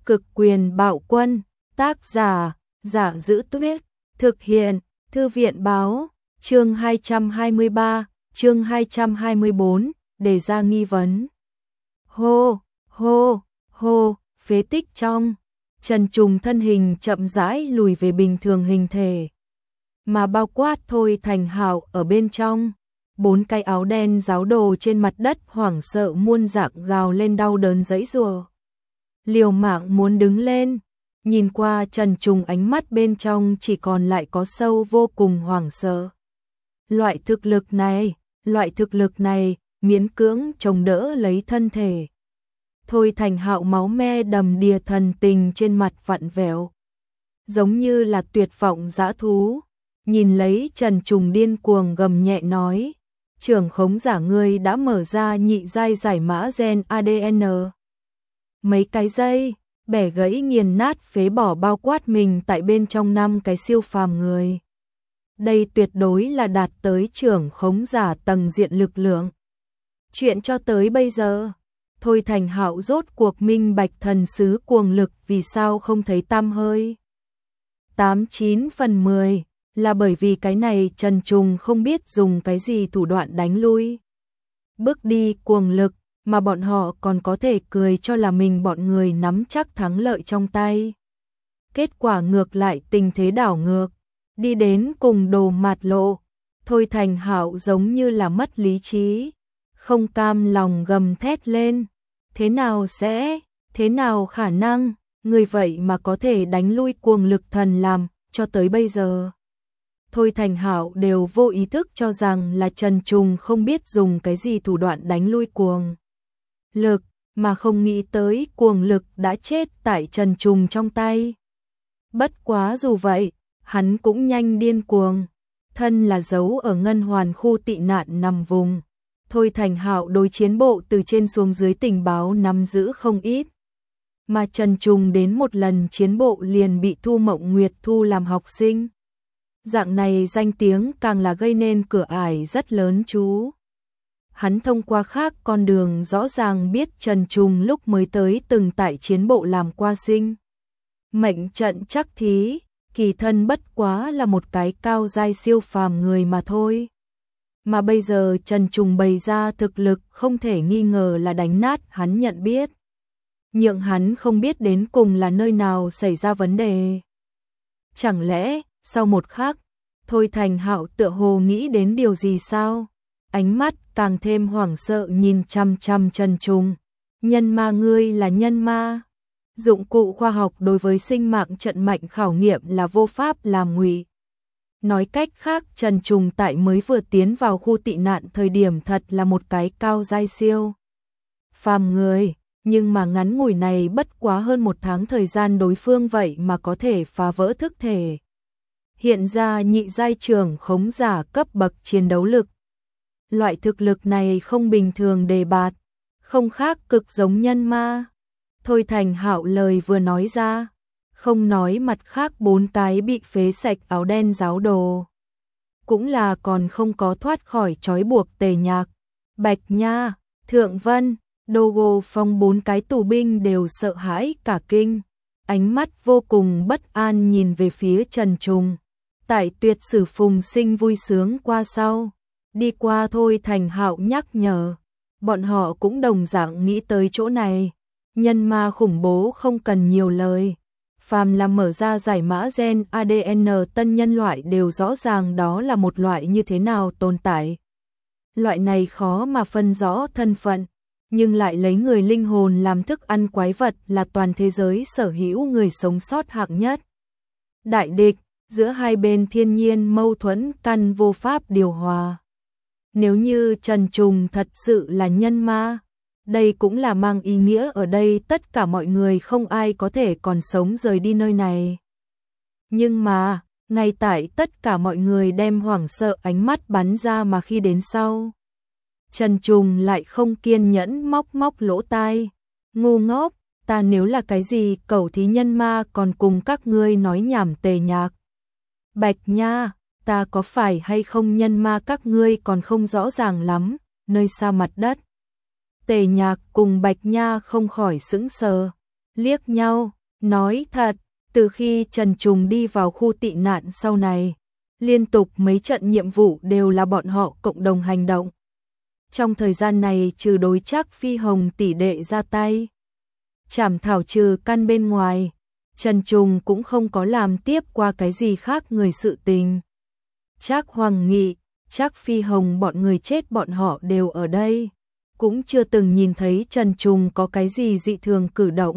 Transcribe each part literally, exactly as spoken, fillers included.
Cực quyền bạo quân, tác giả, Giả Dữ Tuyết, thực hiện, Thư viện báo, chương hai trăm hai mươi ba, chương hai trăm hai mươi bốn, đề ra nghi vấn. Hô, hô, hô, phế tích trong, Trần Trùng thân hình chậm rãi lùi về bình thường hình thể, mà bao quát Thôi Thành Hạo ở bên trong. Bốn cái áo đen giáo đồ trên mặt đất hoảng sợ muôn dạng gào lên đau đớn giãy giụa. Liều mạng muốn đứng lên, nhìn qua Trần Trùng ánh mắt bên trong chỉ còn lại có sâu vô cùng hoảng sợ. Loại thực lực này, loại thực lực này, miễn cưỡng chống đỡ lấy thân thể. Thôi Thành Hạo máu me đầm đìa, thần tình trên mặt vặn vẹo, giống như là tuyệt vọng dã thú. Nhìn lấy Trần Trùng điên cuồng gầm nhẹ nói, trưởng khống giả ngươi đã mở ra nhị giai giải mã gen a đê en. Mấy cái dây, bẻ gãy nghiền nát phế bỏ bao quát mình tại bên trong năm cái siêu phàm người. Đây tuyệt đối là đạt tới trưởng khống giả tầng diện lực lượng. Chuyện cho tới bây giờ, Thôi Thành Hạo rốt cuộc minh bạch thần sứ cuồng lực vì sao không thấy tăm hơi. Tám chín phần mười là bởi vì cái này Trần Trùng không biết dùng cái gì thủ đoạn đánh lui. Bước đi cuồng lực, mà bọn họ còn có thể cười cho là mình bọn người nắm chắc thắng lợi trong tay. Kết quả ngược lại tình thế đảo ngược, đi đến cùng đồ mạt lộ. Thôi Thành Hạo giống như là mất lý trí, không cam lòng gầm thét lên. Thế nào sẽ, thế nào khả năng, người vậy mà có thể đánh lui cuồng lực thần làm, cho tới bây giờ. Thôi Thành Hạo đều vô ý thức cho rằng là Trần Trùng không biết dùng cái gì thủ đoạn đánh lui cuồng lực, mà không nghĩ tới cuồng lực đã chết tại Trần Trùng trong tay. Bất quá dù vậy, hắn cũng nhanh điên cuồng, thân là giấu ở ngân hoàn khu tị nạn nằm vùng. Thôi Thành Hạo đối chiến bộ từ trên xuống dưới tình báo nắm giữ không ít. Mà Trần Trùng đến một lần chiến bộ liền bị Thu Mộng Nguyệt thu làm học sinh. Dạng này danh tiếng càng là gây nên cửa ải rất lớn chú. Hắn thông qua khác con đường rõ ràng biết Trần Trùng lúc mới tới từng tại chiến bộ làm qua sinh. Mệnh trận chắc thí, kỳ thân bất quá là một cái cao giai siêu phàm người mà thôi. Mà bây giờ Trần Trùng bày ra thực lực không thể nghi ngờ là đánh nát hắn nhận biết. Nhưng hắn không biết đến cùng là nơi nào xảy ra vấn đề. Chẳng lẽ, sau một khắc, Thôi Thành Hạo tựa hồ nghĩ đến điều gì sao? Ánh mắt càng thêm hoảng sợ nhìn chăm chăm Trần Trùng. Nhân ma ngươi là nhân ma. Dụng cụ khoa học đối với sinh mạng trận mạnh khảo nghiệm là vô pháp làm ngụy. Nói cách khác, Trần Trùng tại mới vừa tiến vào khu tị nạn thời điểm thật là một cái cao giai siêu phàm người, nhưng mà ngắn ngủi này bất quá hơn một tháng thời gian đối phương vậy mà có thể phá vỡ thức thể. Hiện ra nhị giai trưởng khống giả cấp bậc chiến đấu lực. Loại thực lực này không bình thường đề bạt, không khác cực giống nhân ma. Thôi Thành Hạo lời vừa nói ra, không nói mặt khác bốn cái bị phế sạch áo đen giáo đồ. Cũng là còn không có thoát khỏi trói buộc Tề Nhạc, Bạch Nha, Thượng Vân, Đô Phong bốn cái tù binh đều sợ hãi cả kinh. Ánh mắt vô cùng bất an nhìn về phía Trần Trùng. Tại tuyệt sử phùng sinh vui sướng qua sau. Đi qua Thôi Thành Hạo nhắc nhở. Bọn họ cũng đồng dạng nghĩ tới chỗ này. Nhân ma khủng bố không cần nhiều lời. Phàm là mở ra giải mã gen a đê en tân nhân loại đều rõ ràng đó là một loại như thế nào tồn tại. Loại này khó mà phân rõ thân phận, nhưng lại lấy người linh hồn làm thức ăn quái vật là toàn thế giới sở hữu người sống sót hạng nhất. Đại địch, giữa hai bên thiên nhiên mâu thuẫn căn vô pháp điều hòa. Nếu như Trần Trùng thật sự là nhân ma, đây cũng là mang ý nghĩa ở đây tất cả mọi người không ai có thể còn sống rời đi nơi này. Nhưng mà, ngay tại tất cả mọi người đem hoảng sợ ánh mắt bắn ra mà khi đến sau, Trần Trùng lại không kiên nhẫn móc móc lỗ tai. Ngu ngốc, ta nếu là cái gì cẩu thí nhân ma còn cùng các ngươi nói nhảm Tề Nhạc, Bạch Nha, ta có phải hay không nhân ma các ngươi còn không rõ ràng lắm, nơi xa mặt đất. Tề Nhạc cùng Bạch Nha không khỏi sững sờ, liếc nhau, nói thật, từ khi Trần Trùng đi vào khu tị nạn sau này, liên tục mấy trận nhiệm vụ đều là bọn họ cộng đồng hành động. Trong thời gian này trừ đối Trác Phi Hồng tỷ đệ ra tay, chảm thảo trừ căn bên ngoài, Trần Trùng cũng không có làm tiếp qua cái gì khác người sự tình. Trác Hoàng Nghị, Trác Phi Hồng bọn người chết bọn họ đều ở đây, cũng chưa từng nhìn thấy Trần Trùng có cái gì dị thường cử động.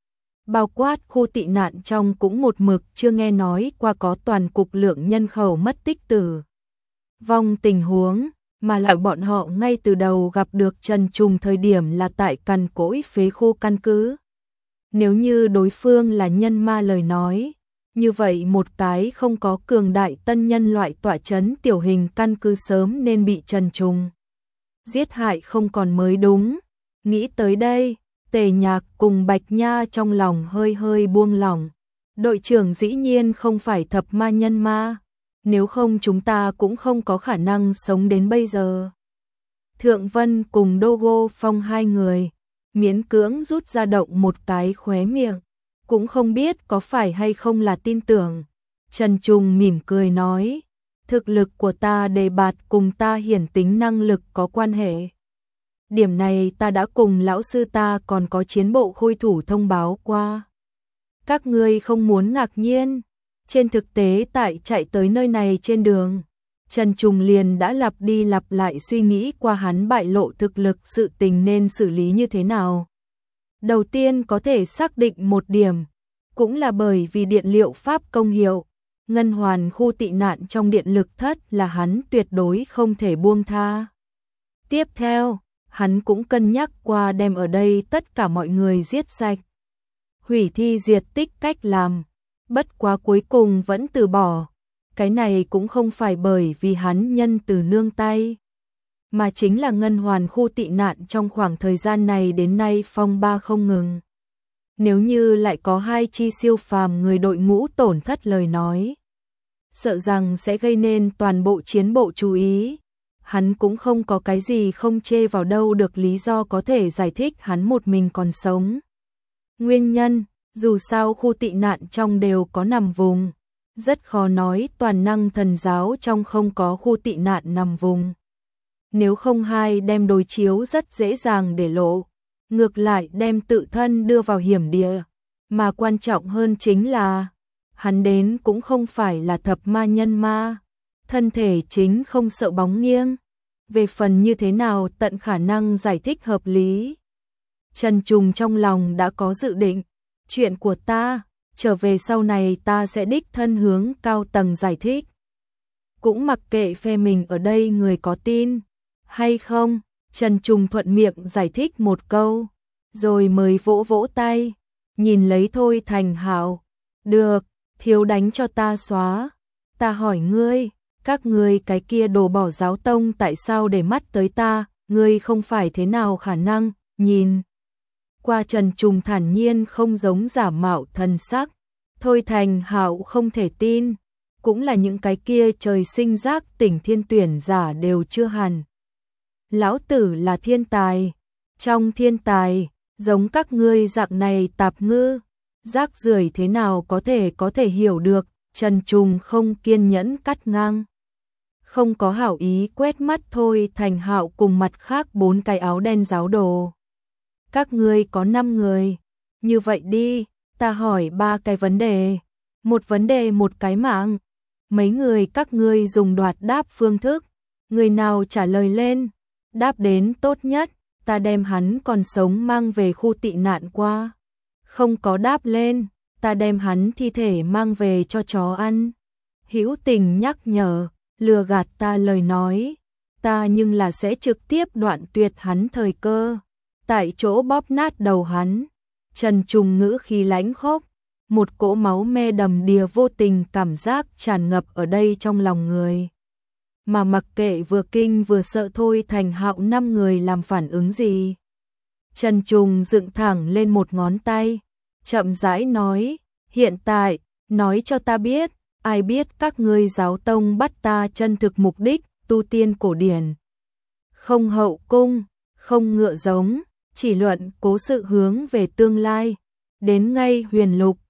Bao quát khu tị nạn trong cũng một mực chưa nghe nói qua có toàn cục lượng nhân khẩu mất tích tử vong tình huống, mà lại bọn họ ngay từ đầu gặp được Trần Trùng thời điểm là tại cằn cỗi phế khu căn cứ. Nếu như đối phương là nhân ma lời nói, như vậy một cái không có cường đại tân nhân loại tọa chấn tiểu hình căn cứ sớm nên bị Trần Trùng giết hại không còn mới đúng. Nghĩ tới đây, Tề Nhạc cùng Bạch Nha trong lòng hơi hơi buông lỏng. Đội trưởng dĩ nhiên không phải thập ma nhân ma, nếu không chúng ta cũng không có khả năng sống đến bây giờ. Thượng Vân cùng Dogo Phong hai người, miễn cưỡng rút ra động một cái khóe miệng, cũng không biết có phải hay không là tin tưởng. Trần Trùng mỉm cười nói, thực lực của ta đề bạt cùng ta hiển tính năng lực có quan hệ. Điểm này ta đã cùng lão sư ta còn có chiến bộ khôi thủ thông báo qua. Các ngươi không muốn ngạc nhiên, trên thực tế tại chạy tới nơi này trên đường, Trần Trùng liền đã lặp đi lặp lại suy nghĩ qua hắn bại lộ thực lực sự tình nên xử lý như thế nào. Đầu tiên có thể xác định một điểm, cũng là bởi vì điện liệu pháp công hiệu, ngân hoàn khu tị nạn trong điện lực thất là hắn tuyệt đối không thể buông tha. Tiếp theo, hắn cũng cân nhắc qua đem ở đây tất cả mọi người giết sạch, hủy thi diệt tích cách làm, bất quá cuối cùng vẫn từ bỏ. Cái này cũng không phải bởi vì hắn nhân từ nương tay, mà chính là ngân hoàn khu tị nạn trong khoảng thời gian này đến nay phong ba không ngừng. Nếu như lại có hai chi siêu phàm người đội ngũ tổn thất lời nói, sợ rằng sẽ gây nên toàn bộ chiến bộ chú ý. Hắn cũng không có cái gì không chê vào đâu được lý do có thể giải thích hắn một mình còn sống. Nguyên nhân, dù sao khu tị nạn trong đều có nằm vùng, rất khó nói toàn năng thần giáo trong không có khu tị nạn nằm vùng. Nếu không hai đem đối chiếu rất dễ dàng để lộ, ngược lại đem tự thân đưa vào hiểm địa, mà quan trọng hơn chính là hắn đến cũng không phải là thập ma nhân ma, thân thể chính không sợ bóng nghiêng. Về phần như thế nào tận khả năng giải thích hợp lý, Trần Trùng trong lòng đã có dự định. Chuyện của ta, trở về sau này ta sẽ đích thân hướng cao tầng giải thích. Cũng mặc kệ phe mình ở đây người có tin hay không, Trần Trùng thuận miệng giải thích một câu, rồi mới vỗ vỗ tay, nhìn lấy Thôi Thành Hạo. Được, thiếu đánh cho ta xóa. Ta hỏi ngươi, các ngươi cái kia đồ bỏ giáo tông tại sao để mắt tới ta, ngươi không phải thế nào khả năng, nhìn. Qua Trần Trùng thản nhiên không giống giả mạo thần sắc, Thôi Thành Hạo không thể tin, cũng là những cái kia trời sinh giác tỉnh thiên tuyển giả đều chưa hẳn. Lão tử là thiên tài, trong thiên tài, giống các ngươi dạng này tạp ngư, rác rưởi thế nào có thể có thể hiểu được. Trần Trùng không kiên nhẫn cắt ngang, không có hảo ý quét mắt Thôi Thành Hạo cùng mặt khác bốn cái áo đen giáo đồ. Các ngươi có năm người, như vậy đi, ta hỏi ba cái vấn đề, một vấn đề một cái mạng. Mấy người các ngươi dùng đoạt đáp phương thức, người nào trả lời lên, đáp đến tốt nhất, ta đem hắn còn sống mang về khu tị nạn qua. Không có đáp lên, ta đem hắn thi thể mang về cho chó ăn. Hữu Tình nhắc nhở, lừa gạt ta lời nói, ta nhưng là sẽ trực tiếp đoạn tuyệt hắn thời cơ, tại chỗ bóp nát đầu hắn. Trần Trùng ngữ khí lãnh khốc, một cỗ máu me đầm đìa vô tình cảm giác tràn ngập ở đây trong lòng người. Mà mặc kệ vừa kinh vừa sợ Thôi Thành Hạo năm người làm phản ứng gì. Trần Trùng dựng thẳng lên một ngón tay, chậm rãi nói, hiện tại, nói cho ta biết, ai biết các ngươi giáo tông bắt ta chân thực mục đích, tu tiên cổ điển. Không hậu cung, không ngựa giống, chỉ luận cố sự hướng về tương lai, đến ngay Huyền Lục,